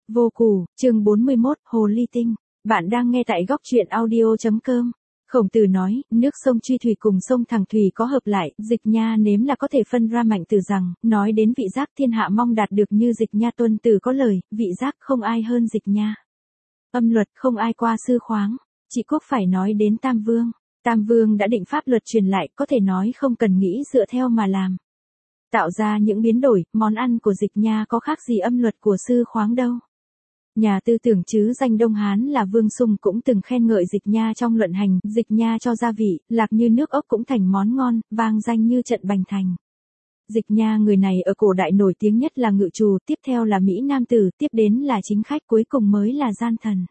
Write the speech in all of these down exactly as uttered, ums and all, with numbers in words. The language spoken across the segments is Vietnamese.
Vô Củ, chương bốn mươi mốt, Hồ Ly Tinh. Bạn đang nghe tại góc truyện audio chấm com. Khổng Tử nói, nước sông Truy Thủy cùng sông Thẳng Thủy có hợp lại, Dịch Nha nếm là có thể phân ra. Mạnh Tử rằng, nói đến vị giác thiên hạ mong đạt được như Dịch Nha. Tuân Tử có lời, vị giác không ai hơn Dịch Nha. Âm luật không ai qua sư khoáng. Trị quốc phải nói đến Tam Vương. Tam Vương đã định pháp luật truyền lại, có thể nói không cần nghĩ dựa theo mà làm. Tạo ra những biến đổi, món ăn của Dịch Nha có khác gì âm luật của sư khoáng đâu. Nhà tư tưởng chứ danh Đông Hán là Vương Sung cũng từng khen ngợi Dịch Nha trong luận hành, Dịch Nha cho gia vị, lạc như nước ốc cũng thành món ngon, vang danh như trận bành thành. Dịch Nha người này ở cổ đại nổi tiếng nhất là ngự trù, tiếp theo là Mỹ Nam Tử, tiếp đến là chính khách, cuối cùng mới là gian thần.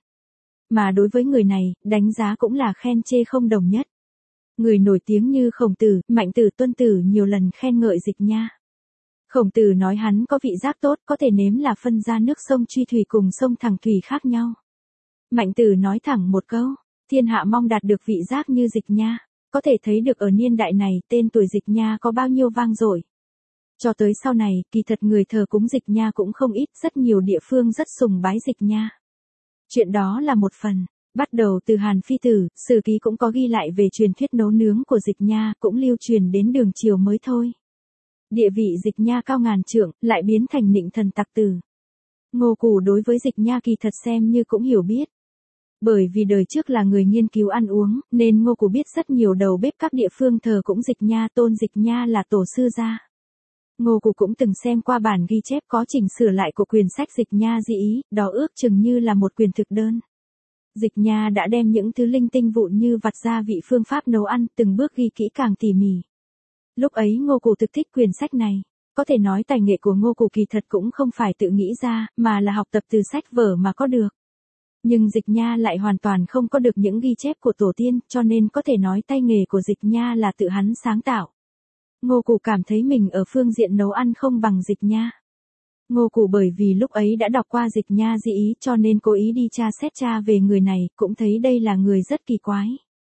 Mà đối với người này, đánh giá cũng là khen chê không đồng nhất. Người nổi tiếng như Khổng Tử, Mạnh Tử, Tuân Tử nhiều lần khen ngợi Dịch Nha. Khổng Tử nói hắn có vị giác tốt, có thể nếm là phân ra nước sông Truy Thủy cùng sông Thẳng Thủy khác nhau. Mạnh Tử nói thẳng một câu, thiên hạ mong đạt được vị giác như Dịch Nha, có thể thấy được ở niên đại này tên tuổi Dịch Nha có bao nhiêu vang dội. Cho tới sau này, kỳ thật người thờ cúng Dịch Nha cũng không ít, rất nhiều địa phương rất sùng bái Dịch Nha. Chuyện đó là một phần, bắt đầu từ Hàn Phi Tử, sử ký cũng có ghi lại về truyền thuyết nấu nướng của Dịch Nha, cũng lưu truyền đến đường triều mới thôi. Địa vị Dịch Nha cao ngàn trượng, lại biến thành nịnh thần tặc tử. Ngô Củ đối với Dịch Nha kỳ thật xem như cũng hiểu biết. Bởi vì đời trước là người nghiên cứu ăn uống, nên Ngô Củ biết rất nhiều đầu bếp các địa phương thờ cũng Dịch Nha, tôn Dịch Nha là tổ sư gia. Ngô Củ cũng từng xem qua bản ghi chép có chỉnh sửa lại của quyển sách Dịch Nha Di Ý, đó ước chừng như là một quyển thực đơn. Dịch Nha đã đem những thứ linh tinh vụn như vặt gia vị, phương pháp nấu ăn, từng bước ghi kỹ càng tỉ mỉ. Lúc ấy Ngô Củ thực thích quyển sách này, có thể nói tài nghệ của Ngô Củ kỳ thật cũng không phải tự nghĩ ra, mà là học tập từ sách vở mà có được. Nhưng Dịch Nha lại hoàn toàn không có được những ghi chép của tổ tiên, cho nên có thể nói tay nghề của Dịch Nha là tự hắn sáng tạo. Ngô Củ cảm thấy mình ở phương diện nấu ăn không bằng Dịch Nha. Ngô Củ bởi vì lúc ấy đã đọc qua Dịch Nha Di Ý cho nên cố ý đi tra xét tra về người này, cũng thấy đây là người rất kỳ quái.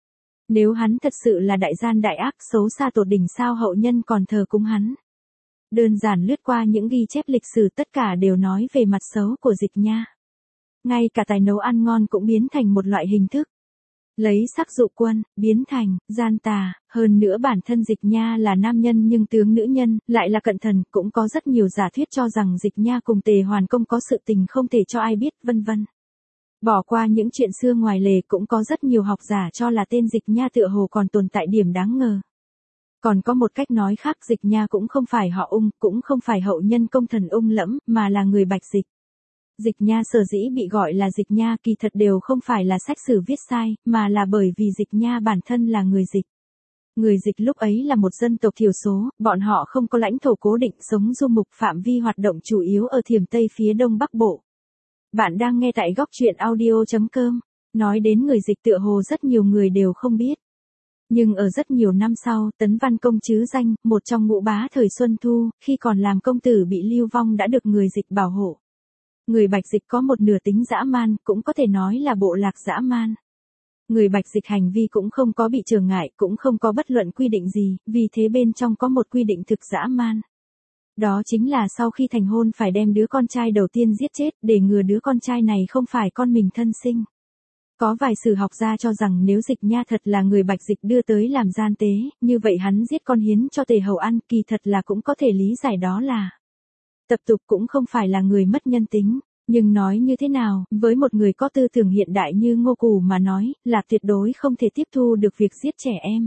Nếu hắn thật sự là đại gian đại ác, xấu xa tột đỉnh, sao hậu nhân còn thờ cúng hắn. Đơn giản lướt qua những ghi chép lịch sử, tất cả đều nói về mặt xấu của Dịch Nha. Ngay cả tài nấu ăn ngon cũng biến thành một loại hình thức. Lấy sắc dụ quân, biến thành gian tà, hơn nữa bản thân Dịch Nha là nam nhân nhưng tướng nữ nhân, lại là cận thần, cũng có rất nhiều giả thuyết cho rằng Dịch Nha cùng Tề Hoàn Công có sự tình không thể cho ai biết, vân vân. Bỏ qua những chuyện xưa ngoài lề, cũng có rất nhiều học giả cho là tên Dịch Nha tựa hồ còn tồn tại điểm đáng ngờ. Còn có một cách nói khác, Dịch Nha cũng không phải họ Ung, cũng không phải hậu nhân công thần Ung Lẫm, mà là người Bạch Dịch. Dịch Nha sở dĩ bị gọi là Dịch Nha kỳ thật đều không phải là sách sử viết sai, mà là bởi vì Dịch Nha bản thân là người Dịch. Người Dịch lúc ấy là một dân tộc thiểu số, bọn họ không có lãnh thổ cố định, sống du mục, phạm vi hoạt động chủ yếu ở Thiểm Tây phía đông bắc bộ. Bạn đang nghe tại góc truyện audio chấm com. Nói đến người Dịch tựa hồ rất nhiều người đều không biết. Nhưng ở rất nhiều năm sau, Tấn Văn Công chứ danh, một trong ngũ bá thời Xuân Thu, khi còn làm công tử bị lưu vong đã được người Dịch bảo hộ. Người Bạch Dịch có một nửa tính dã man, cũng có thể nói là bộ lạc dã man. Người Bạch Dịch hành vi cũng không có bị trở ngại, cũng không có bất luận quy định gì, vì thế bên trong có một quy định thực dã man. Đó chính là sau khi thành hôn phải đem đứa con trai đầu tiên giết chết, để ngừa đứa con trai này không phải con mình thân sinh. Có vài sử học gia cho rằng nếu Dịch Nha thật là người Bạch Dịch đưa tới làm gian tế, như vậy hắn giết con hiến cho Tề Hầu ăn, kỳ thật là cũng có thể lý giải đó là tập tục, cũng không phải là người mất nhân tính. Nhưng nói như thế nào, với một người có tư tưởng hiện đại như Ngô Củ mà nói, là tuyệt đối không thể tiếp thu được việc giết trẻ em.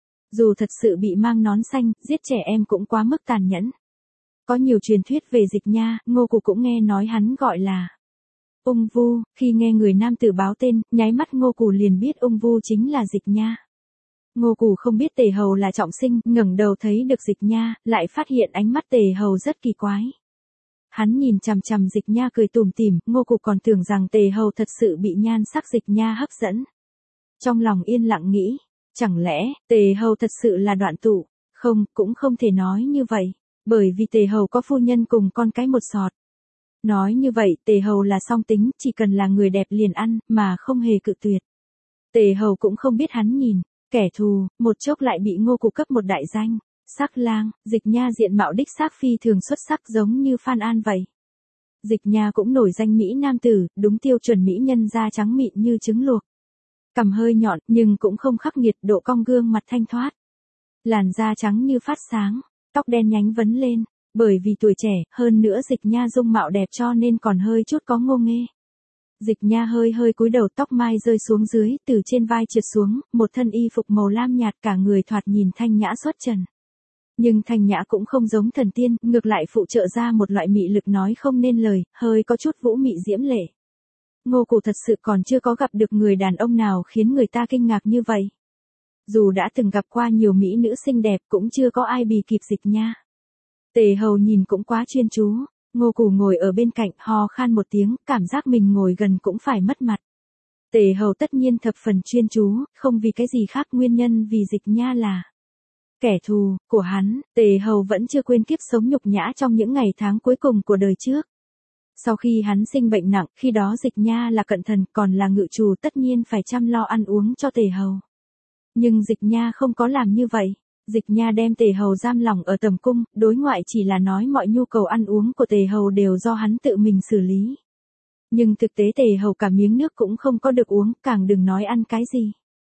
Dù thật sự bị mang nón xanh, giết trẻ em cũng quá mức tàn nhẫn. Có nhiều truyền thuyết về Dịch Nha, Ngô Củ cũng nghe nói hắn gọi là Ung Vu, khi nghe người nam tử báo tên, nháy mắt Ngô Củ liền biết Ung Vu chính là Dịch Nha. Ngô Củ không biết Tề Hầu là trọng sinh, ngẩng đầu thấy được Dịch Nha, lại phát hiện ánh mắt Tề Hầu rất kỳ quái. Hắn nhìn chằm chằm Dịch Nha cười tủm tỉm, Ngô Củ còn tưởng rằng Tề Hầu thật sự bị nhan sắc Dịch Nha hấp dẫn. Trong lòng yên lặng nghĩ, chẳng lẽ Tề Hầu thật sự là đoạn tụ? Không, cũng không thể nói như vậy, bởi vì Tề Hầu có phu nhân cùng con cái một sọt. Nói như vậy, Tề Hầu là song tính, chỉ cần là người đẹp liền ăn, mà không hề cự tuyệt. Tề Hầu cũng không biết hắn nhìn, kẻ thù, một chốc lại bị Ngô Củ cấp một đại danh. Sắc lang, Dịch Nha diện mạo đích xác phi thường xuất sắc, giống như Phan An vậy. Dịch Nha cũng nổi danh Mỹ nam tử, đúng tiêu chuẩn mỹ nhân da trắng mịn như trứng luộc. Cằm hơi nhọn, nhưng cũng không khắc nghiệt, độ cong gương mặt thanh thoát. Làn da trắng như phát sáng, tóc đen nhánh vấn lên, bởi vì tuổi trẻ, hơn nữa Dịch Nha dung mạo đẹp cho nên còn hơi chút có ngô nghê. Dịch Nha hơi hơi cúi đầu, tóc mai rơi xuống dưới, từ trên vai trượt xuống, một thân y phục màu lam nhạt, cả người thoạt nhìn thanh nhã xuất trần. Nhưng thanh nhã cũng không giống thần tiên, ngược lại phụ trợ ra một loại mị lực nói không nên lời, hơi có chút vũ mị diễm lệ. Ngô Cù thật sự còn chưa có gặp được người đàn ông nào khiến người ta kinh ngạc như vậy. Dù đã từng gặp qua nhiều mỹ nữ xinh đẹp cũng chưa có ai bì kịp Dịch Nha. Tề Hầu nhìn cũng quá chuyên chú, Ngô Cù ngồi ở bên cạnh ho khan một tiếng, cảm giác mình ngồi gần cũng phải mất mặt. Tề Hầu tất nhiên thập phần chuyên chú, không vì cái gì khác, nguyên nhân vì Dịch Nha là kẻ thù của hắn. Tề Hầu vẫn chưa quên kiếp sống nhục nhã trong những ngày tháng cuối cùng của đời trước. Sau khi hắn sinh bệnh nặng, khi đó Dịch Nha là cận thần, còn là ngự trù, tất nhiên phải chăm lo ăn uống cho Tề Hầu. Nhưng Dịch Nha không có làm như vậy. Dịch Nha đem Tề Hầu giam lỏng ở tầm cung, đối ngoại chỉ là nói mọi nhu cầu ăn uống của Tề Hầu đều do hắn tự mình xử lý. Nhưng thực tế Tề Hầu cả miếng nước cũng không có được uống, càng đừng nói ăn cái gì.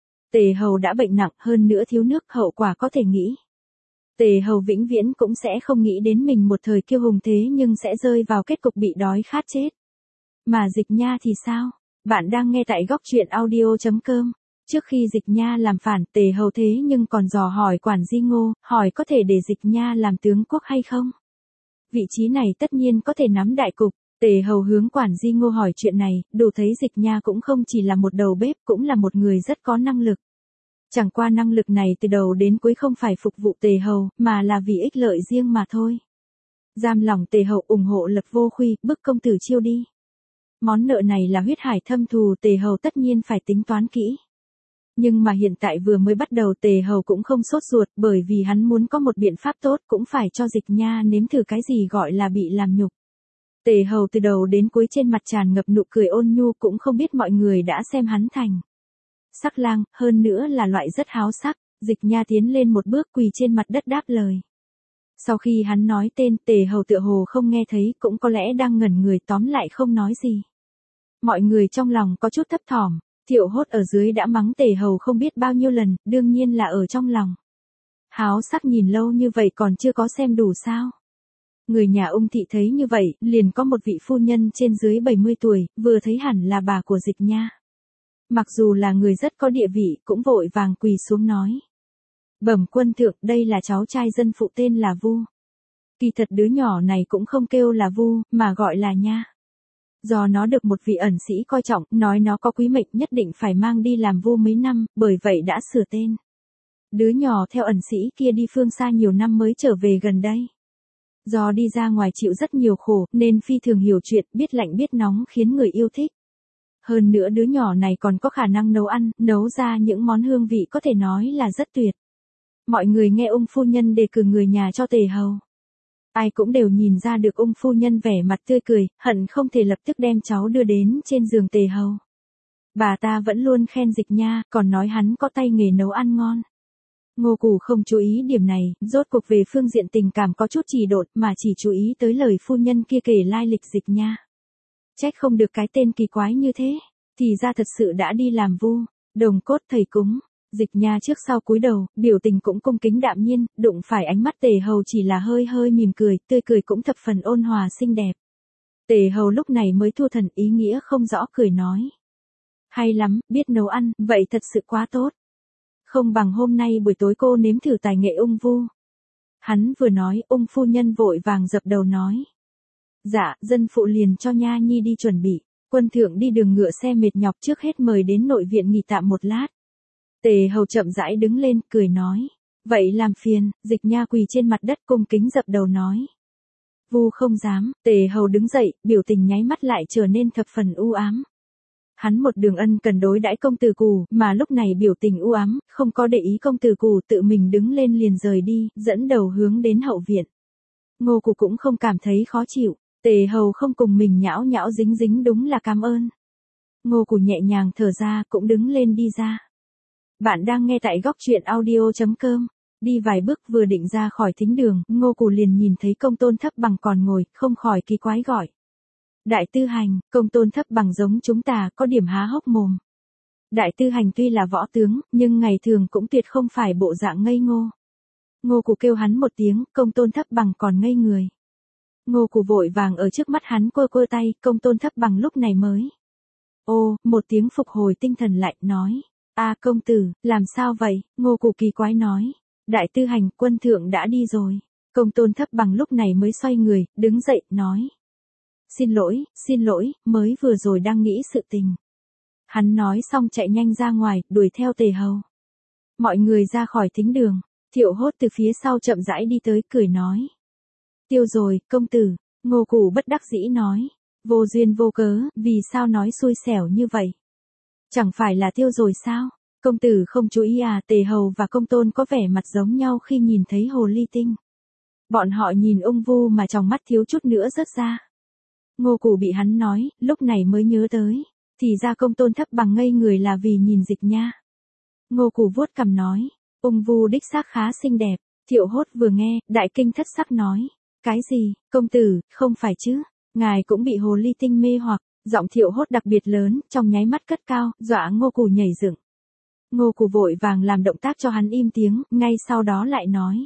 Tề Hầu đã bệnh nặng, hơn nữa thiếu nước, hậu quả có thể nghĩ. Tề Hầu vĩnh viễn cũng sẽ không nghĩ đến mình một thời kiêu hùng thế nhưng sẽ rơi vào kết cục bị đói khát chết. Mà Dịch Nha thì sao? Bạn đang nghe tại góc truyện audio chấm com. Trước khi Dịch Nha làm phản, Tề Hầu thế nhưng còn dò hỏi Quản Di Ngô, hỏi có thể để Dịch Nha làm tướng quốc hay không? Vị trí này tất nhiên có thể nắm đại cục. Tề Hầu hướng Quản Di Ngô hỏi chuyện này, đủ thấy Dịch Nha cũng không chỉ là một đầu bếp, cũng là một người rất có năng lực. Chẳng qua năng lực này từ đầu đến cuối không phải phục vụ Tề Hầu, mà là vì ích lợi riêng mà thôi. Giam lòng Tề Hầu, ủng hộ Lập Vô Khuy, bức công tử chiêu đi. Món nợ này là huyết hải thâm thù, Tề Hầu tất nhiên phải tính toán kỹ. Nhưng mà hiện tại vừa mới bắt đầu Tề Hầu cũng không sốt ruột, bởi vì hắn muốn có một biện pháp tốt, cũng phải cho Dịch Nha nếm thử cái gì gọi là bị làm nhục. Tề Hầu từ đầu đến cuối trên mặt tràn ngập nụ cười ôn nhu, cũng không biết mọi người đã xem hắn thành sắc lang, hơn nữa là loại rất háo sắc. Dịch Nha tiến lên một bước, quỳ trên mặt đất đáp lời. Sau khi hắn nói tên, Tề Hầu tựa hồ không nghe thấy, cũng có lẽ đang ngẩn người, tóm lại không nói gì. Mọi người trong lòng có chút thấp thỏm. Thiệu Hốt ở dưới đã mắng Tề Hầu không biết bao nhiêu lần, đương nhiên là ở trong lòng. Háo sắc nhìn lâu như vậy còn chưa có xem đủ sao? Người nhà Ung thị thấy như vậy, liền có một vị phu nhân trên dưới bảy mươi tuổi, vừa thấy hẳn là bà của Dịch Nha. Mặc dù là người rất có địa vị, cũng vội vàng quỳ xuống nói. Bẩm quân thượng, đây là cháu trai dân phụ tên là Vu. Kỳ thật đứa nhỏ này cũng không kêu là Vu, mà gọi là Nha. Do nó được một vị ẩn sĩ coi trọng, nói nó có quý mệnh, nhất định phải mang đi làm vua mấy năm, bởi vậy đã sửa tên. Đứa nhỏ theo ẩn sĩ kia đi phương xa nhiều năm mới trở về gần đây. Do đi ra ngoài chịu rất nhiều khổ, nên phi thường hiểu chuyện, biết lạnh biết nóng, khiến người yêu thích. Hơn nữa đứa nhỏ này còn có khả năng nấu ăn, nấu ra những món hương vị có thể nói là rất tuyệt. Mọi người nghe Ung phu nhân đề cử người nhà cho Tề Hầu. Ai cũng đều nhìn ra được Ung phu nhân vẻ mặt tươi cười, hận không thể lập tức đem cháu đưa đến trên giường Tề Hầu. Bà ta vẫn luôn khen Dịch Nha, còn nói hắn có tay nghề nấu ăn ngon. Ngô Cù không chú ý điểm này, rốt cuộc về phương diện tình cảm có chút trì độn, mà chỉ chú ý tới lời phu nhân kia kể lai lịch Dịch Nha. Trách không được cái tên kỳ quái như thế, thì ra thật sự đã đi làm vu, đồng cốt thầy cúng. Dịch Nha trước sau cúi đầu, biểu tình cũng cung kính đạm nhiên, đụng phải ánh mắt Tề Hầu chỉ là hơi hơi mỉm cười, tươi cười cũng thập phần ôn hòa xinh đẹp. Tề Hầu lúc này mới thu thần, ý nghĩa không rõ, cười nói. Hay lắm, biết nấu ăn, vậy thật sự quá tốt. Không bằng hôm nay buổi tối cô nếm thử tài nghệ Ung Vu. Hắn vừa nói, Ung phu nhân vội vàng dập đầu nói. Dạ, dân phụ liền cho Nha nhi đi chuẩn bị. Quân thượng đi đường ngựa xe mệt nhọc, trước hết mời đến nội viện nghỉ tạm một lát. Tề Hầu chậm rãi đứng lên, cười nói. Vậy làm phiền. Dịch Nha quỳ trên mặt đất cung kính dập đầu nói. Vu không dám. Tề Hầu đứng dậy, biểu tình nháy mắt lại trở nên thập phần u ám. Hắn một đường ân cần đối đãi công tử Cù, mà lúc này biểu tình u ám, không có để ý công tử Cù, tự mình đứng lên liền rời đi, dẫn đầu hướng đến hậu viện. Ngô Cù cũng không cảm thấy khó chịu. Tề Hầu không cùng mình nhão nhão dính dính đúng là cảm ơn. Ngô Cù nhẹ nhàng thở ra, cũng đứng lên đi ra. Bạn đang nghe tại góc truyện audio chấm com. Đi vài bước vừa định ra khỏi thính đường, Ngô Cù liền nhìn thấy Công Tôn Thấp Bằng còn ngồi, không khỏi kỳ quái gọi. Đại tư hành, công tôn thấp bằng giống chúng ta có điểm há hốc mồm. Đại tư hành tuy là võ tướng, nhưng ngày thường cũng tuyệt không phải bộ dạng ngây ngô. Ngô Cù kêu hắn một tiếng, công tôn thấp bằng còn ngây người. Ngô Cù vội vàng ở trước mắt hắn quơ quơ tay, công tôn thấp bằng lúc này mới. Ô, một tiếng phục hồi tinh thần lại, nói. A công tử, làm sao vậy? Ngô Cù kỳ quái nói. Đại tư hành, quân thượng đã đi rồi. Công tôn thấp bằng lúc này mới xoay người, đứng dậy, nói. Xin lỗi, xin lỗi, mới vừa rồi đang nghĩ sự tình. Hắn nói xong chạy nhanh ra ngoài, đuổi theo Tề Hầu. Mọi người ra khỏi thính đường, Thiệu Hốt từ phía sau chậm rãi đi tới, cười nói. Tiêu rồi, công tử. Ngô Cù bất đắc dĩ nói. Vô duyên vô cớ, vì sao nói xui xẻo như vậy? Chẳng phải là tiêu rồi sao? Công tử không chú ý à? Tề Hầu và công tôn có vẻ mặt giống nhau khi nhìn thấy hồ ly tinh. Bọn họ nhìn ung vu mà trong mắt thiếu chút nữa rớt ra. Ngô Cù bị hắn nói, lúc này mới nhớ tới. Thì ra công tôn thấp bằng ngây người là vì nhìn Dịch Nha. Ngô Cù vuốt cằm nói. Ung vu đích xác khá xinh đẹp. Thiệu Hốt vừa nghe, đại kinh thất sắc nói. Cái gì, công tử, không phải chứ? Ngài cũng bị hồ ly tinh mê hoặc. Giọng Thiệu Hốt đặc biệt lớn, trong nháy mắt cất cao, dọa Ngô Cù nhảy dựng. Ngô Cù vội vàng làm động tác cho hắn im tiếng, ngay sau đó lại nói.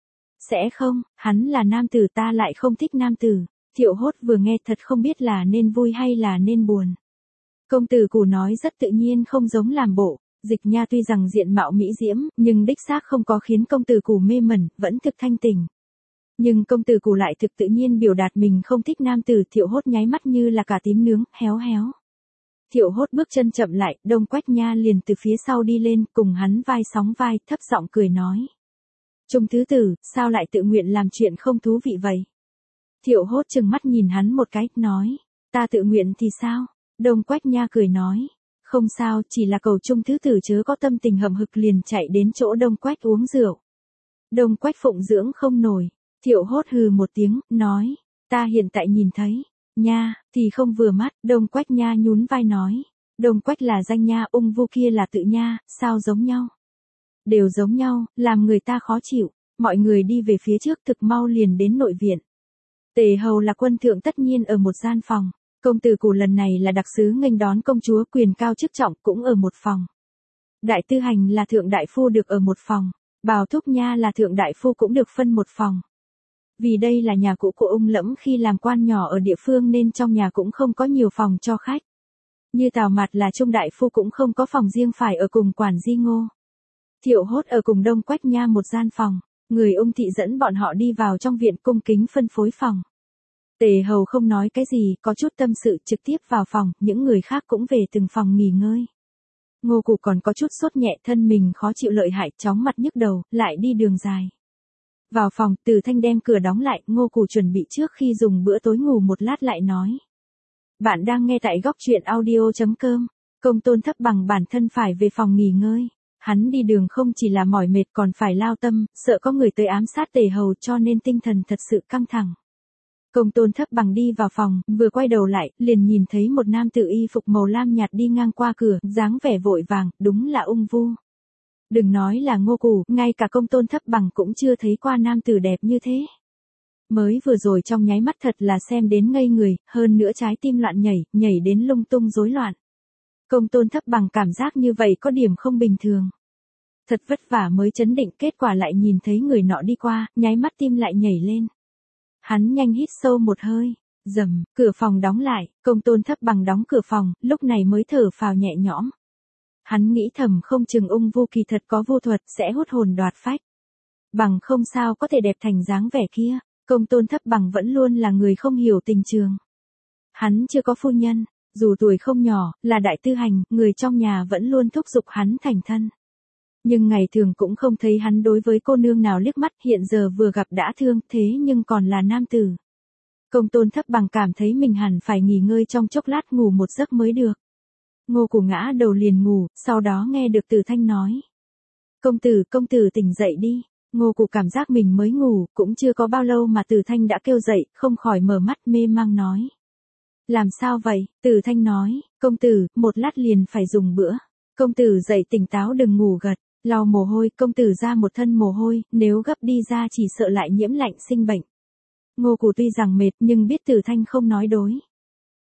Sẽ không, hắn là nam tử, ta lại không thích nam tử. Thiệu Hốt vừa nghe thật không biết là nên vui hay là nên buồn. Công tử Cù nói rất tự nhiên, không giống làm bộ. Dịch Nha tuy rằng diện mạo mỹ diễm, nhưng đích xác không có khiến công tử Cù mê mẩn, vẫn thực thanh tình. Nhưng công tử Cù lại thực tự nhiên biểu đạt mình không thích nam tử. Thiệu Hốt nháy mắt như là cả tím nướng, héo héo. Thiệu Hốt bước chân chậm lại, Đông Quách Nha liền từ phía sau đi lên, cùng hắn vai sóng vai, thấp giọng cười nói. Trung thứ tử, sao lại tự nguyện làm chuyện không thú vị vậy? Thiệu Hốt trừng mắt nhìn hắn một cái, nói. Ta tự nguyện thì sao? Đông Quách Nha cười nói. Không sao, chỉ là cầu Trung thứ tử chớ có tâm tình hậm hực, liền chạy đến chỗ Đông Quách uống rượu. Đông Quách phụng dưỡng không nổi. Thiệu Hốt hừ một tiếng, nói. Ta hiện tại nhìn thấy. Nha, thì không vừa mắt. Đông Quách Nha nhún vai nói. Đông Quách là danh nha, ung vu kia là tự nha, sao giống nhau? Đều giống nhau, làm người ta khó chịu. Mọi người đi về phía trước, thực mau liền đến nội viện. Tề Hầu là quân thượng tất nhiên ở một gian phòng. Công tử Cù lần này là đặc sứ nghênh đón công chúa, quyền cao chức trọng, cũng ở một phòng. Đại tư hành là thượng đại phu được ở một phòng. Bào Thúc Nha là thượng đại phu cũng được phân một phòng. Vì đây là nhà cũ của ung Lẫm khi làm quan nhỏ ở địa phương nên trong nhà cũng không có nhiều phòng cho khách. Như Tào Mạt là trung đại phu cũng không có phòng riêng, phải ở cùng quản di Ngô. Thiệu Hốt ở cùng Đông Quách Nha một gian phòng. Người ung thị dẫn bọn họ đi vào trong viện, cung kính phân phối phòng. Tề Hầu không nói cái gì, có chút tâm sự, trực tiếp vào phòng, những người khác cũng về từng phòng nghỉ ngơi. Ngô Cù còn có chút sốt nhẹ, thân mình khó chịu lợi hại, chóng mặt nhức đầu, lại đi đường dài. Vào phòng, Từ Thanh đem cửa đóng lại, Ngô Cù chuẩn bị trước khi dùng bữa tối ngủ một lát lại nói. Bạn đang nghe tại góc truyện audio chấm com. Công tôn thấp bằng bản thân phải về phòng nghỉ ngơi. Hắn đi đường không chỉ là mỏi mệt còn phải lao tâm, sợ có người tới ám sát Tề Hầu, cho nên tinh thần thật sự căng thẳng. Công tôn thấp bằng đi vào phòng, vừa quay đầu lại, liền nhìn thấy một nam tử y phục màu lam nhạt đi ngang qua cửa, dáng vẻ vội vàng, đúng là ung vu. Đừng nói là Ngô Cù, ngay cả công tôn thấp bằng cũng chưa thấy qua nam tử đẹp như thế. Mới vừa rồi trong nháy mắt thật là xem đến ngây người, hơn nữa trái tim loạn nhảy, nhảy đến lung tung rối loạn. Công tôn thấp bằng cảm giác như vậy có điểm không bình thường. Thật vất vả mới chấn định, kết quả lại nhìn thấy người nọ đi qua, nháy mắt tim lại nhảy lên. Hắn nhanh hít sâu một hơi, rầm, cửa phòng đóng lại, công tôn thấp bằng đóng cửa phòng, lúc này mới thở phào nhẹ nhõm. Hắn nghĩ thầm không chừng ung vu kỳ thật có vô thuật, sẽ hút hồn đoạt phách. Bằng không sao có thể đẹp thành dáng vẻ kia, công tôn thấp bằng vẫn luôn là người không hiểu tình trường. Hắn chưa có phu nhân, dù tuổi không nhỏ, là đại tư hành, người trong nhà vẫn luôn thúc giục hắn thành thân. Nhưng ngày thường cũng không thấy hắn đối với cô nương nào liếc mắt, hiện giờ vừa gặp đã thương, thế nhưng còn là nam tử. Công tôn thấp bằng cảm thấy mình hẳn phải nghỉ ngơi trong chốc lát, ngủ một giấc mới được. Ngô Cù ngã đầu liền ngủ, sau đó nghe được Từ Thanh nói. Công tử, công tử tỉnh dậy đi. Ngô Cù cảm giác mình mới ngủ, cũng chưa có bao lâu mà Từ Thanh đã kêu dậy, không khỏi mở mắt mê mang nói. Làm sao vậy? Từ Thanh nói, công tử, một lát liền phải dùng bữa. Công tử dậy tỉnh táo đừng ngủ gật, lau mồ hôi, công tử ra một thân mồ hôi, nếu gấp đi ra chỉ sợ lại nhiễm lạnh sinh bệnh. Ngô Cù tuy rằng mệt nhưng biết Từ Thanh không nói dối.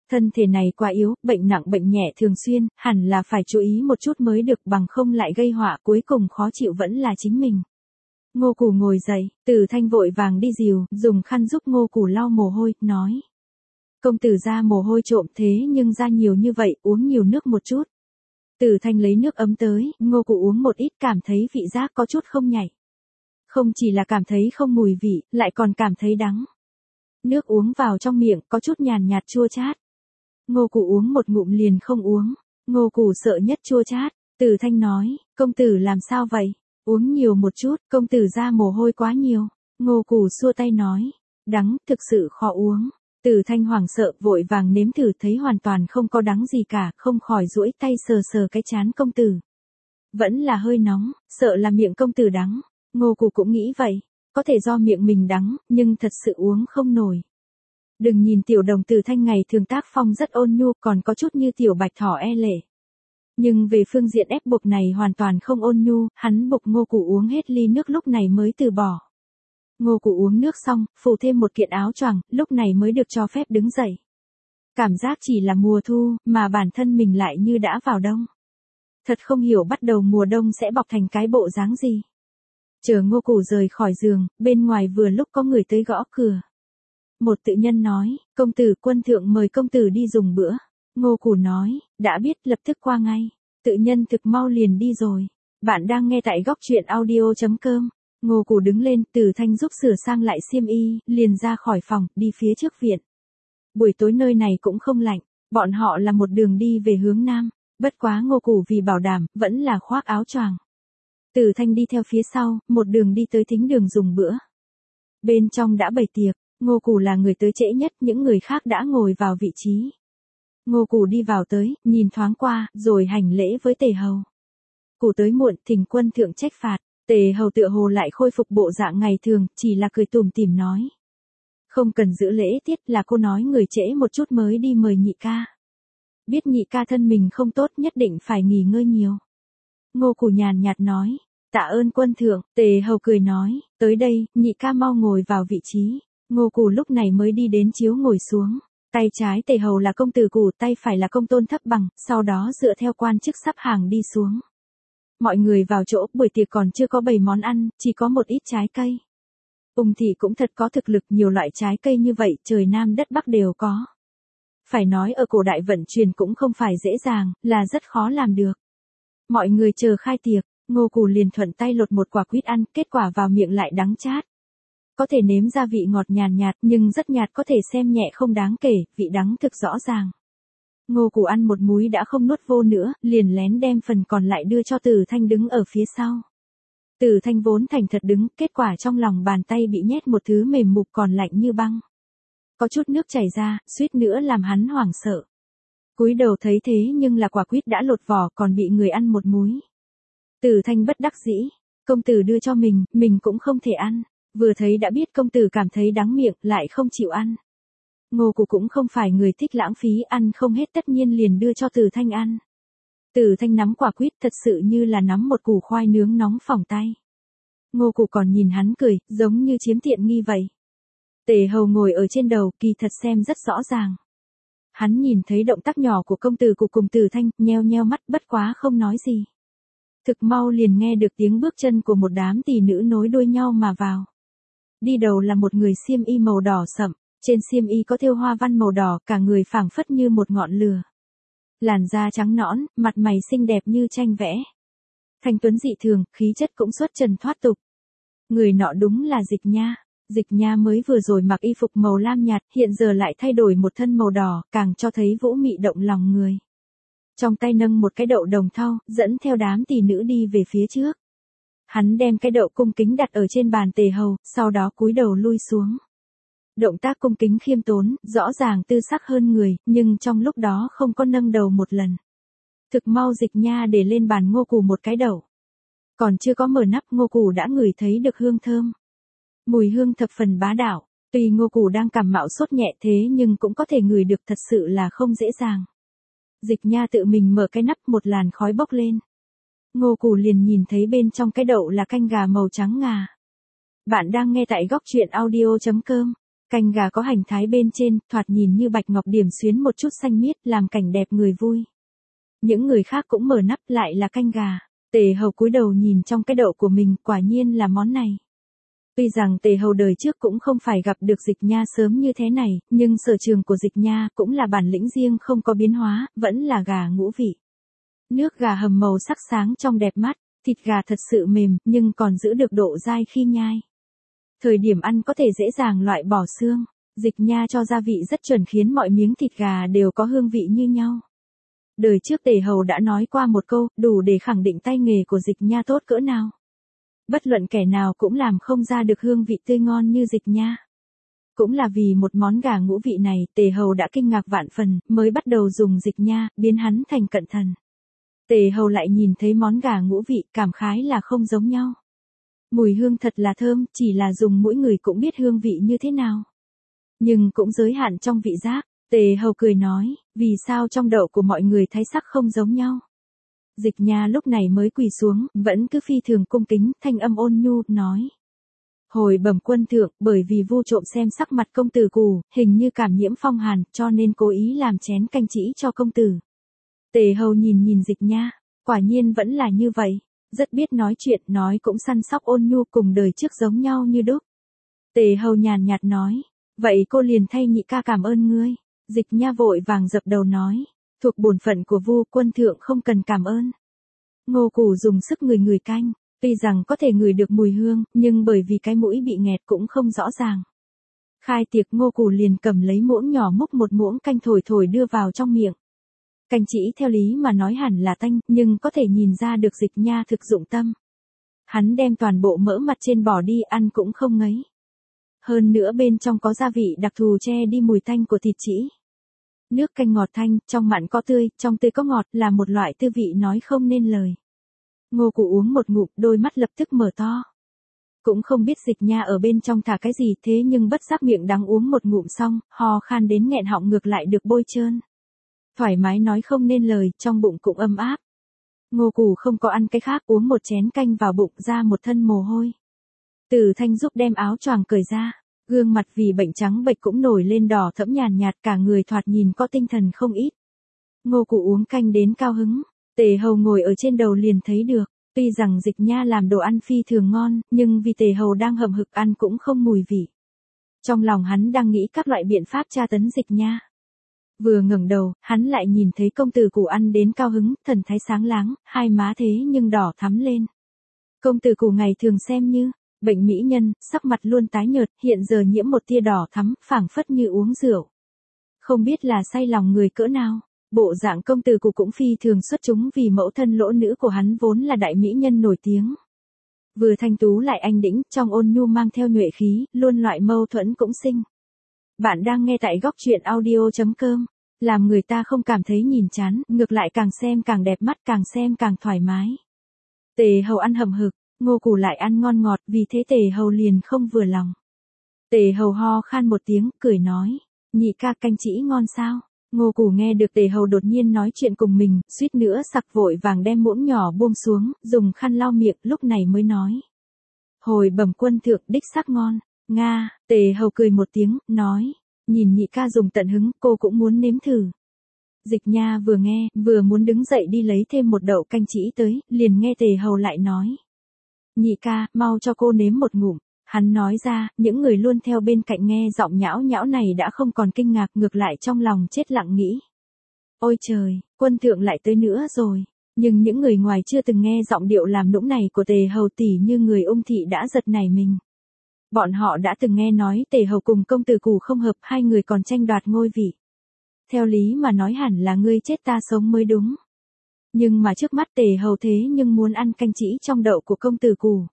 Thân thể này quá yếu, bệnh nặng bệnh nhẹ thường xuyên, hẳn là phải chú ý một chút mới được, bằng không lại gây họa, cuối cùng khó chịu vẫn là chính mình. Ngô Củ ngồi dậy, Từ Thanh vội vàng đi dìu, dùng khăn giúp Ngô Củ lau mồ hôi, nói. Công tử ra mồ hôi trộm thế nhưng ra nhiều như vậy, uống nhiều nước một chút. Từ Thanh lấy nước ấm tới, Ngô Củ uống một ít, cảm thấy vị giác có chút không nhảy. Không chỉ là cảm thấy không mùi vị, lại còn cảm thấy đắng. Nước uống vào trong miệng, có chút nhàn nhạt chua chát. Ngô Củ uống một ngụm liền không uống. Ngô Củ sợ nhất chua chát. Từ Thanh nói, công tử làm sao vậy? Uống nhiều một chút, công tử ra mồ hôi quá nhiều. Ngô Củ xua tay nói, đắng, thực sự khó uống. Từ Thanh hoảng sợ, vội vàng nếm thử, thấy hoàn toàn không có đắng gì cả, không khỏi duỗi tay sờ sờ cái trán công tử. Vẫn là hơi nóng, sợ là miệng công tử đắng. Ngô Củ cũng nghĩ vậy, có thể do miệng mình đắng, nhưng thật sự uống không nổi. Đừng nhìn tiểu đồng Từ Thanh ngày thường tác phong rất ôn nhu, còn có chút như tiểu bạch thỏ e lệ. Nhưng về phương diện ép buộc này hoàn toàn không ôn nhu, hắn buộc Ngô Củ uống hết ly nước lúc này mới từ bỏ. Ngô Củ uống nước xong, phủ thêm một kiện áo choàng, lúc này mới được cho phép đứng dậy. Cảm giác chỉ là mùa thu, mà bản thân mình lại như đã vào đông. Thật không hiểu bắt đầu mùa đông sẽ bọc thành cái bộ dáng gì. Chờ Ngô Củ rời khỏi giường, bên ngoài vừa lúc có người tới gõ cửa. Một tự nhân nói, công tử quân thượng mời công tử đi dùng bữa. Ngô Củ nói, đã biết, lập tức qua ngay. Tự nhân thực mau liền đi rồi. Bạn đang nghe tại góc truyện audio chấm com. Ngô Củ đứng lên, Từ Thanh giúp sửa sang lại xiêm y, liền ra khỏi phòng, đi phía trước viện. Buổi tối nơi này cũng không lạnh, bọn họ là một đường đi về hướng nam, bất quá Ngô Củ vì bảo đảm, vẫn là khoác áo choàng. Từ Thanh đi theo phía sau, một đường đi tới thính đường dùng bữa. Bên trong đã bày tiệc, Ngô Củ là người tới trễ nhất, những người khác đã ngồi vào vị trí. Ngô Củ đi vào tới, nhìn thoáng qua, rồi hành lễ với Tề Hầu. Củ tới muộn, thỉnh quân thượng trách phạt. Tề Hầu tựa hồ lại khôi phục bộ dạng ngày thường, chỉ là cười tủm tỉm nói. Không cần giữ lễ tiết, là cô nói người trễ một chút mới đi mời nhị ca. Biết nhị ca thân mình không tốt, nhất định phải nghỉ ngơi nhiều. Ngô Củ nhàn nhạt nói, tạ ơn quân thượng. Tề Hầu cười nói, tới đây, nhị ca mau ngồi vào vị trí. Ngô Củ lúc này mới đi đến chiếu ngồi xuống. Tay trái Tề Hầu là công tử Củ, tay phải là công tôn Thấp Bằng, sau đó dựa theo quan chức sắp hàng đi xuống. Mọi người vào chỗ, buổi tiệc còn chưa có bày món ăn, chỉ có một ít trái cây. Ung thị cũng thật có thực lực, nhiều loại trái cây như vậy, trời Nam đất Bắc đều có. Phải nói ở cổ đại vận chuyển cũng không phải dễ dàng, là rất khó làm được. Mọi người chờ khai tiệc, Ngô Củ liền thuận tay lột một quả quýt ăn, kết quả vào miệng lại đắng chát. Có thể nếm ra vị ngọt nhàn nhạt, nhưng rất nhạt, có thể xem nhẹ không đáng kể, vị đắng thực rõ ràng. Ngô Củ ăn một múi đã không nuốt vô nữa, liền lén đem phần còn lại đưa cho Từ Thanh đứng ở phía sau. Từ Thanh vốn thành thật đứng, kết quả trong lòng bàn tay bị nhét một thứ mềm mục còn lạnh như băng. Có chút nước chảy ra, suýt nữa làm hắn hoảng sợ. Cúi đầu thấy thế nhưng là quả quýt đã lột vỏ, còn bị người ăn một múi. Từ Thanh bất đắc dĩ, công tử đưa cho mình, mình cũng không thể ăn. Vừa thấy đã biết công tử cảm thấy đắng miệng, lại không chịu ăn. Ngô Củ cũng không phải người thích lãng phí, ăn không hết tất nhiên liền đưa cho Từ Thanh ăn. Từ Thanh nắm quả quýt thật sự như là nắm một củ khoai nướng nóng phỏng tay. Ngô Củ còn nhìn hắn cười, giống như chiếm tiện nghi vậy. Tề Hầu ngồi ở trên đầu, kỳ thật xem rất rõ ràng. Hắn nhìn thấy động tác nhỏ của công tử Củ cùng Từ Thanh, nheo nheo mắt, bất quá không nói gì. Thực mau liền nghe được tiếng bước chân của một đám tỷ nữ nối đuôi nhau mà vào. Đi đầu là một người xiêm y màu đỏ sậm, trên xiêm y có thêu hoa văn màu đỏ, cả người phảng phất như một ngọn lửa. Làn da trắng nõn, mặt mày xinh đẹp như tranh vẽ. Thanh tuấn dị thường, khí chất cũng xuất trần thoát tục. Người nọ đúng là Dịch Nha. Dịch Nha mới vừa rồi mặc y phục màu lam nhạt, hiện giờ lại thay đổi một thân màu đỏ, càng cho thấy vũ mị động lòng người. Trong tay nâng một cái đậu đồng thau, dẫn theo đám tỷ nữ đi về phía trước. Hắn đem cái đậu cung kính đặt ở trên bàn Tề Hầu, sau đó cúi đầu lui xuống. Động tác cung kính khiêm tốn, rõ ràng tư sắc hơn người, nhưng trong lúc đó không có nâng đầu một lần. Thực mau Dịch Nha để lên bàn Ngô Củ một cái đậu. Còn chưa có mở nắp, Ngô Củ đã ngửi thấy được hương thơm. Mùi hương thập phần bá đạo, tuy Ngô Củ đang cảm mạo sốt nhẹ thế nhưng cũng có thể ngửi được, thật sự là không dễ dàng. Dịch Nha tự mình mở cái nắp, một làn khói bốc lên. Ngô Củ liền nhìn thấy bên trong cái đậu là canh gà màu trắng ngà. Bạn đang nghe tại góc truyện audio chấm com. Canh gà có hành thái bên trên, thoạt nhìn như bạch ngọc điểm xuyến một chút xanh miết, làm cảnh đẹp người vui. Những người khác cũng mở nắp lại là canh gà. Tề Hầu cúi đầu nhìn trong cái đậu của mình, quả nhiên là món này. Tuy rằng Tề Hầu đời trước cũng không phải gặp được Dịch Nha sớm như thế này, nhưng sở trường của Dịch Nha cũng là bản lĩnh riêng không có biến hóa, vẫn là gà ngũ vị. Nước gà hầm màu sắc sáng trong đẹp mắt, thịt gà thật sự mềm, nhưng còn giữ được độ dai khi nhai. Thời điểm ăn có thể dễ dàng loại bỏ xương, Dịch Nha cho gia vị rất chuẩn khiến mọi miếng thịt gà đều có hương vị như nhau. Đời trước Tề Hầu đã nói qua một câu, đủ để khẳng định tay nghề của Dịch Nha tốt cỡ nào. Bất luận kẻ nào cũng làm không ra được hương vị tươi ngon như Dịch Nha. Cũng là vì một món gà ngũ vị này, Tề Hầu đã kinh ngạc vạn phần, mới bắt đầu dùng Dịch Nha, biến hắn thành cận thần. Tề Hầu lại nhìn thấy món gà ngũ vị, cảm khái là không giống nhau. Mùi hương thật là thơm, chỉ là dùng mỗi người cũng biết hương vị như thế nào. Nhưng cũng giới hạn trong vị giác. Tề Hầu cười nói, vì sao trong đậu của mọi người thái sắc không giống nhau. Dịch Nha lúc này mới quỳ xuống, vẫn cứ phi thường cung kính, thanh âm ôn nhu, nói. Hồi bẩm quân thượng, bởi vì vu trộm xem sắc mặt công tử Cù, hình như cảm nhiễm phong hàn, cho nên cố ý làm chén canh chỉ cho công tử. Tề Hầu nhìn nhìn Dịch Nha, quả nhiên vẫn là như vậy, rất biết nói chuyện, nói cũng săn sóc ôn nhu cùng đời trước giống nhau như đúc. Tề Hầu nhàn nhạt nói, vậy cô liền thay nhị ca cảm ơn ngươi. Dịch Nha vội vàng dập đầu nói, thuộc bổn phận của vu, quân thượng không cần cảm ơn. Ngô Cù dùng sức ngửi ngửi canh, tuy rằng có thể ngửi được mùi hương, nhưng bởi vì cái mũi bị nghẹt cũng không rõ ràng. Khai tiệc Ngô Cù liền cầm lấy muỗng nhỏ múc một muỗng canh thổi thổi đưa vào trong miệng. Canh chỉ theo lý mà nói hẳn là tanh, nhưng có thể nhìn ra được Dịch Nha thực dụng tâm. Hắn đem toàn bộ mỡ mặt trên bỏ đi, ăn cũng không ngấy. Hơn nữa bên trong có gia vị đặc thù che đi mùi tanh của thịt chỉ. Nước canh ngọt thanh, trong mặn có tươi, trong tươi có ngọt, là một loại tư vị nói không nên lời. Ngô Cù uống một ngụm, đôi mắt lập tức mở to. Cũng không biết Dịch Nha ở bên trong thả cái gì, thế nhưng bất giác miệng đắng uống một ngụm xong, ho khan đến nghẹn họng ngược lại được bôi trơn. Thoải mái nói không nên lời, trong bụng cũng ấm áp. Ngô Cù không có ăn cái khác, uống một chén canh vào bụng, ra một thân mồ hôi. Từ Thanh giúp đem áo choàng cởi ra, gương mặt vì bệnh trắng bệch cũng nổi lên đỏ thẫm nhàn nhạt, cả người thoạt nhìn có tinh thần không ít. Ngô Cù uống canh đến cao hứng, Tề Hầu ngồi ở trên đầu liền thấy được, tuy rằng Dịch Nha làm đồ ăn phi thường ngon, nhưng vì Tề Hầu đang hậm hực ăn cũng không mùi vị. Trong lòng hắn đang nghĩ các loại biện pháp tra tấn Dịch Nha. Vừa ngẩng đầu, hắn lại nhìn thấy công tử Cù ăn đến cao hứng, thần thái sáng láng, hai má thế nhưng đỏ thắm lên. Công tử Cù ngày thường xem như bệnh mỹ nhân, sắc mặt luôn tái nhợt, hiện giờ nhiễm một tia đỏ thắm, phảng phất như uống rượu. Không biết là say lòng người cỡ nào, bộ dạng công tử Cù cũng phi thường xuất chúng vì mẫu thân lỗ nữ của hắn vốn là đại mỹ nhân nổi tiếng. Vừa thanh tú lại anh đĩnh, trong ôn nhu mang theo nhuệ khí, luôn loại mâu thuẫn cũng xinh. Bạn đang nghe tại góc truyện audio chấm com, làm người ta không cảm thấy nhìn chán, ngược lại càng xem càng đẹp mắt, càng xem càng thoải mái. Tề Hầu ăn hầm hực, Ngô Cù lại ăn ngon ngọt, vì thế Tề Hầu liền không vừa lòng. Tề Hầu ho khan một tiếng, cười nói, nhị ca canh chỉ ngon sao? Ngô Cù nghe được Tề Hầu đột nhiên nói chuyện cùng mình, suýt nữa sặc vội vàng đem muỗng nhỏ buông xuống, dùng khăn lau miệng, lúc này mới nói. Hồi bẩm quân thượng, đích xác ngon. Nga, Tề Hầu cười một tiếng, nói, nhìn nhị ca dùng tận hứng, cô cũng muốn nếm thử. Dịch Nha vừa nghe, vừa muốn đứng dậy đi lấy thêm một đậu canh chỉ tới, liền nghe Tề Hầu lại nói. Nhị ca, mau cho cô nếm một ngụm. Hắn nói ra, những người luôn theo bên cạnh nghe giọng nhão nhão này đã không còn kinh ngạc, ngược lại trong lòng chết lặng nghĩ. Ôi trời, quân thượng lại tới nữa rồi. Nhưng những người ngoài chưa từng nghe giọng điệu làm nũng này của Tề Hầu tỷ như người Ung thị đã giật nảy mình. Bọn họ đã từng nghe nói Tề Hầu cùng công tử Cù không hợp, hai người còn tranh đoạt ngôi vị. Theo lý mà nói hẳn là ngươi chết ta sống mới đúng. Nhưng mà trước mắt Tề Hầu thế nhưng muốn ăn canh chỉ trong đậu của công tử Cù.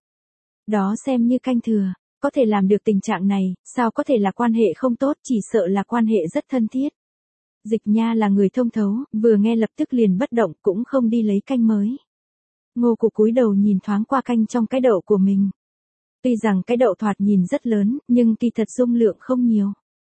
Đó xem như canh thừa, có thể làm được tình trạng này, sao có thể là quan hệ không tốt, chỉ sợ là quan hệ rất thân thiết. Dịch Nha là người thông thấu, vừa nghe lập tức liền bất động, cũng không đi lấy canh mới. Ngô Cù cúi đầu nhìn thoáng qua canh trong cái đậu của mình. Tuy rằng cái đậu thoạt nhìn rất lớn, nhưng kỳ thật dung lượng không nhiều.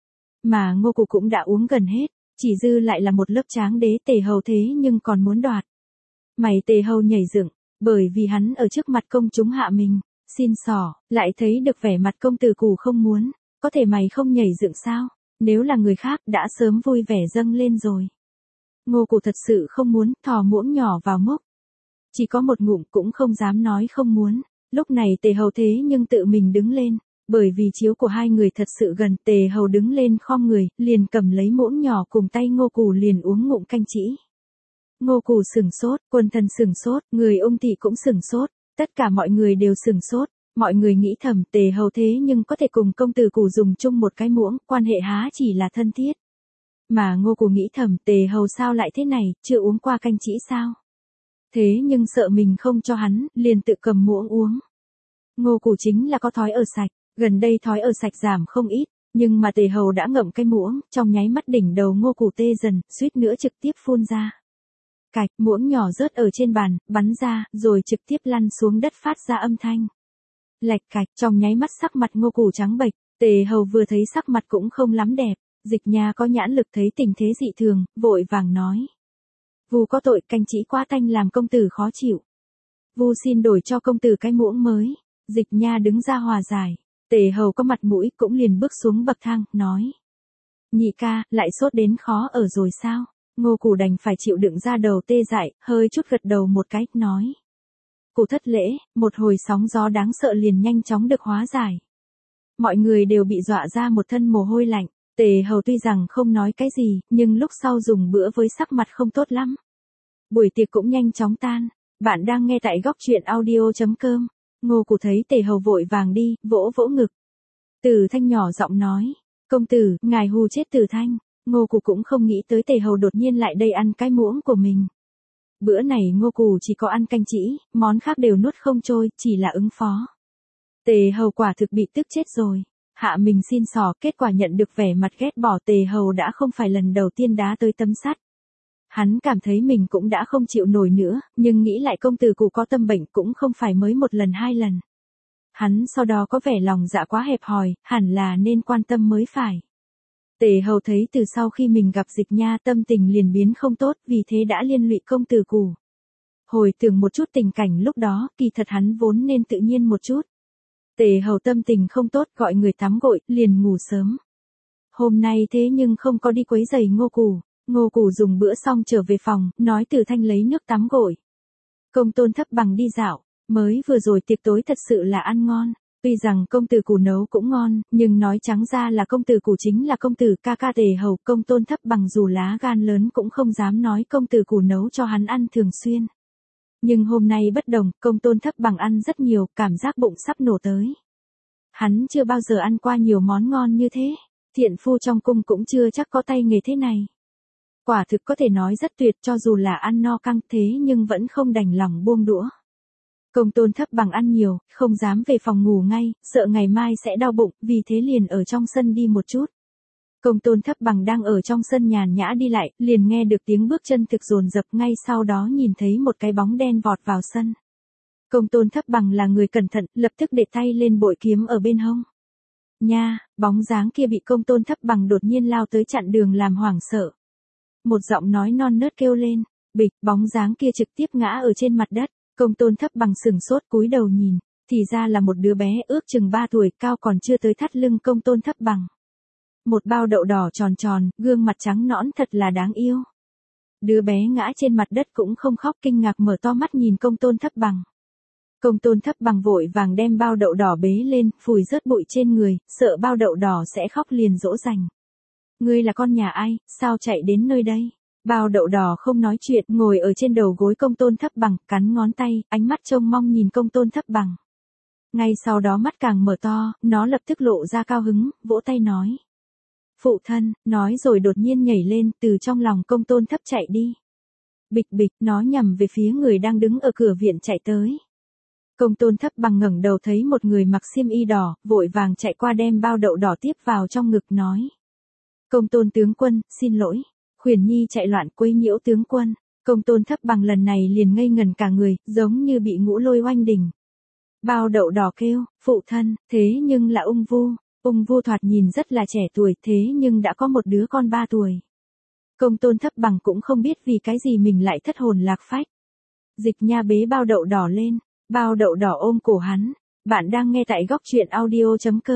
Mà Ngô Cù cũng đã uống gần hết, chỉ dư lại là một lớp tráng đế. Tề Hầu thế nhưng còn muốn đoạt. Mày Tề Hầu nhảy dựng, bởi vì hắn ở trước mặt công chúng hạ mình, xin xỏ, lại thấy được vẻ mặt công tử Cù không muốn. có thể mày không nhảy dựng sao? Nếu là người khác đã sớm vui vẻ dâng lên rồi. Ngô Củ thật sự không muốn, thò muỗng nhỏ vào múc. Chỉ có một ngụm cũng không dám nói không muốn. Lúc này Tề Hầu thế nhưng tự mình đứng lên. Bởi vì chiếu của hai người thật sự gần, Tề Hầu đứng lên khom người, liền cầm lấy muỗng nhỏ cùng tay Ngô Củ liền uống ngụm canh chỉ. Ngô Củ sửng sốt, Quân Thần sửng sốt, người Ung thị cũng sửng sốt, tất cả mọi người đều sửng sốt. Mọi người nghĩ thầm Tề Hầu thế nhưng có thể cùng công tử Củ dùng chung một cái muỗng, quan hệ há chỉ là thân thiết. Mà Ngô Củ nghĩ thầm Tề Hầu sao lại thế này, chưa uống qua canh chỉ sao? Thế nhưng sợ mình không cho hắn, liền tự cầm muỗng uống. Ngô Củ chính là có thói ở sạch, gần đây thói ở sạch giảm không ít, nhưng mà Tề Hầu đã ngậm cái muỗng, trong nháy mắt đỉnh đầu Ngô Củ tê dần, suýt nữa trực tiếp phun ra. Cạch, muỗng nhỏ rớt ở trên bàn, bắn ra, rồi trực tiếp lăn xuống đất phát ra âm thanh. Lạch cạch, trong nháy mắt sắc mặt Ngô Củ trắng bệch, Tề Hầu vừa thấy sắc mặt cũng không lắm đẹp, Dịch Nha có nhãn lực thấy tình thế dị thường, vội vàng nói. Vu có tội, canh chỉ quá tanh làm công tử khó chịu. Vu xin đổi cho công tử cái muỗng mới. Dịch Nha đứng ra hòa giải. Tề Hầu có mặt mũi cũng liền bước xuống bậc thang, nói. Nhị ca, lại sốt đến khó ở rồi sao? Ngô Củ đành phải chịu đựng ra đầu tê dại, hơi chút gật đầu một cái, nói. Củ thất lễ, một hồi sóng gió đáng sợ liền nhanh chóng được hóa giải. Mọi người đều bị dọa ra một thân mồ hôi lạnh. Tề Hầu tuy rằng không nói cái gì, nhưng lúc sau dùng bữa với sắc mặt không tốt lắm. Buổi tiệc cũng nhanh chóng tan. Bạn đang nghe tại góc truyện audio chấm com. Ngô Củ thấy Tề Hầu vội vàng đi, vỗ vỗ ngực. Từ Thanh nhỏ giọng nói. Công tử, ngài hù chết Từ Thanh. Ngô Củ cũng không nghĩ tới Tề Hầu đột nhiên lại đây ăn cái muỗng của mình. Bữa này Ngô Củ chỉ có ăn canh chỉ, món khác đều nuốt không trôi, chỉ là ứng phó. Tề Hầu quả thực bị tức chết rồi. Hạ mình xin xỏ, kết quả nhận được vẻ mặt ghét bỏ. Tề Hầu đã không phải lần đầu tiên đá tới tấm sắt. Hắn cảm thấy mình cũng đã không chịu nổi nữa, nhưng nghĩ lại công tử Củ có tâm bệnh cũng không phải mới một lần hai lần. Hắn sau đó có vẻ lòng dạ quá hẹp hòi, hẳn là nên quan tâm mới phải. Tề Hầu thấy từ sau khi mình gặp Dịch Nha tâm tình liền biến không tốt, vì thế đã liên lụy công tử Củ. Hồi tưởng một chút tình cảnh lúc đó, kỳ thật hắn vốn nên tự nhiên một chút. Tề Hầu tâm tình không tốt, gọi người tắm gội, liền ngủ sớm. Hôm nay thế nhưng không có đi quấy rầy Ngô Củ. Ngô Củ dùng bữa xong trở về phòng, nói Từ Thanh lấy nước tắm gội. Công Tôn Thấp Bằng đi dạo, mới vừa rồi tiệc tối thật sự là ăn ngon. Tuy rằng công tử Củ nấu cũng ngon, nhưng nói trắng ra là công tử Củ chính là công tử ca ca Tề Hầu. Công Tôn Thấp Bằng dù lá gan lớn cũng không dám nói công tử Củ nấu cho hắn ăn thường xuyên. Nhưng hôm nay bất đồng, Công Tôn Thấp Bằng ăn rất nhiều, cảm giác bụng sắp nổ tới. Hắn chưa bao giờ ăn qua nhiều món ngon như thế, thiện phu trong cung cũng chưa chắc có tay nghề thế này. Quả thực có thể nói rất tuyệt, cho dù là ăn no căng thế nhưng vẫn không đành lòng buông đũa. Công Tôn Thấp Bằng ăn nhiều, không dám về phòng ngủ ngay, sợ ngày mai sẽ đau bụng, vì thế liền ở trong sân đi một chút. Công Tôn Thấp Bằng đang ở trong sân nhàn nhã đi lại, liền nghe được tiếng bước chân thực dồn dập, ngay sau đó nhìn thấy một cái bóng đen vọt vào sân. Công Tôn Thấp Bằng là người cẩn thận, lập tức để tay lên bội kiếm ở bên hông. Nha, bóng dáng kia bị Công Tôn Thấp Bằng đột nhiên lao tới chặn đường làm hoảng sợ. Một giọng nói non nớt kêu lên, bịch, bóng dáng kia trực tiếp ngã ở trên mặt đất. Công Tôn Thấp Bằng sừng sốt cúi đầu nhìn, thì ra là một đứa bé ước chừng ba tuổi, cao còn chưa tới thắt lưng Công Tôn Thấp Bằng. Một bao đậu đỏ tròn tròn, gương mặt trắng nõn thật là đáng yêu. Đứa bé ngã trên mặt đất cũng không khóc, kinh ngạc mở to mắt nhìn Công Tôn Thấp Bằng. Công Tôn Thấp Bằng vội vàng đem bao đậu đỏ bế lên, phủi rớt bụi trên người, sợ bao đậu đỏ sẽ khóc liền dỗ dành. Ngươi là con nhà ai, sao chạy đến nơi đây? Bao đậu đỏ không nói chuyện, ngồi ở trên đầu gối Công Tôn Thấp Bằng, cắn ngón tay, ánh mắt trông mong nhìn Công Tôn Thấp Bằng. Ngay sau đó mắt càng mở to, nó lập tức lộ ra cao hứng, vỗ tay nói. Phụ thân, nói rồi đột nhiên nhảy lên, từ trong lòng Công Tôn Thấp chạy đi. Bịch bịch, nó nhằm về phía người đang đứng ở cửa viện chạy tới. Công Tôn Thấp Bằng ngẩng đầu thấy một người mặc xiêm y đỏ, vội vàng chạy qua đem bao đậu đỏ tiếp vào trong ngực nói. Công Tôn tướng quân, xin lỗi. Khuyển Nhi chạy loạn quấy nhiễu tướng quân. Công Tôn Thấp Bằng lần này liền ngây ngần cả người, giống như bị ngũ lôi oanh đỉnh. Bao đậu đỏ kêu, phụ thân, thế nhưng là Ung Vu. Ung Vu thoạt nhìn rất là trẻ tuổi, thế nhưng đã có một đứa con ba tuổi. Công Tôn Thấp Bằng cũng không biết vì cái gì mình lại thất hồn lạc phách. Dịch Nha bế bao đậu đỏ lên, bao đậu đỏ ôm cổ hắn. Bạn đang nghe tại góc truyện audio chấm com.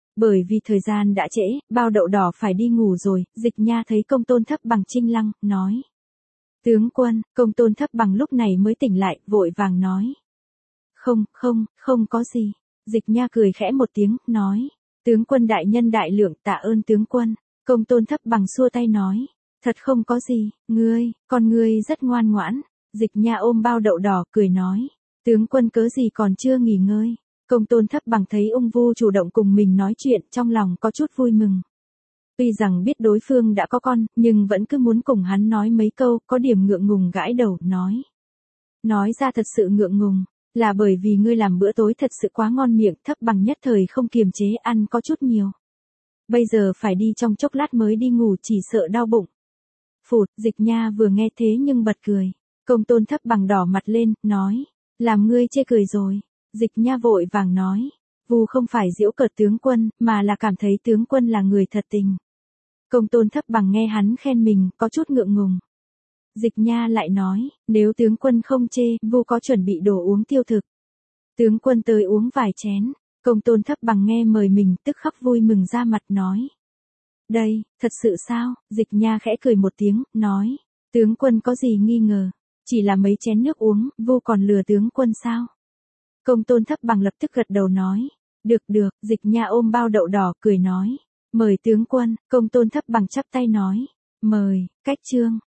Bởi vì thời gian đã trễ, bao đậu đỏ phải đi ngủ rồi, Dịch Nha thấy Công Tôn Thấp Bằng trinh lăng, nói. Tướng quân, Công Tôn Thấp Bằng lúc này mới tỉnh lại, vội vàng nói. Không, không, không có gì. Dịch Nha cười khẽ một tiếng, nói. Tướng quân đại nhân đại lượng, tạ ơn tướng quân. Công Tôn Thấp Bằng xua tay nói. Thật không có gì, ngươi, con ngươi rất ngoan ngoãn. Dịch Nha ôm bao đậu đỏ, cười nói. Tướng quân cớ gì còn chưa nghỉ ngơi. Công Tôn Thấp Bằng thấy ung vu chủ động cùng mình nói chuyện, trong lòng có chút vui mừng. Tuy rằng biết đối phương đã có con, nhưng vẫn cứ muốn cùng hắn nói mấy câu, có điểm ngượng ngùng gãi đầu, nói. Nói ra thật sự ngượng ngùng, là bởi vì ngươi làm bữa tối thật sự quá ngon miệng, Thấp Bằng nhất thời không kiềm chế ăn có chút nhiều. Bây giờ phải đi trong chốc lát mới đi ngủ, chỉ sợ đau bụng. Phụt, Dịch Nha vừa nghe thế nhưng bật cười. Công Tôn Thấp Bằng đỏ mặt lên, nói. Làm ngươi chê cười rồi. Dịch Nha vội vàng nói. Vù không phải giễu cợt tướng quân, mà là cảm thấy tướng quân là người thật tình. Công Tôn Thấp Bằng nghe hắn khen mình, có chút ngượng ngùng. Dịch Nha lại nói, nếu tướng quân không chê, Vu có chuẩn bị đồ uống tiêu thực. Tướng quân tới uống vài chén. Công Tôn Thấp Bằng nghe mời mình, tức khắc vui mừng ra mặt nói. Đây, thật sự sao? Dịch Nha khẽ cười một tiếng, nói. Tướng quân có gì nghi ngờ? Chỉ là mấy chén nước uống, Vu còn lừa tướng quân sao? Công Tôn Thấp Bằng lập tức gật đầu nói. Được được, Dịch Nha ôm bao đậu đỏ, cười nói. Mời tướng quân, Công Tôn Thấp Bằng chắp tay nói. Mời, cách chương.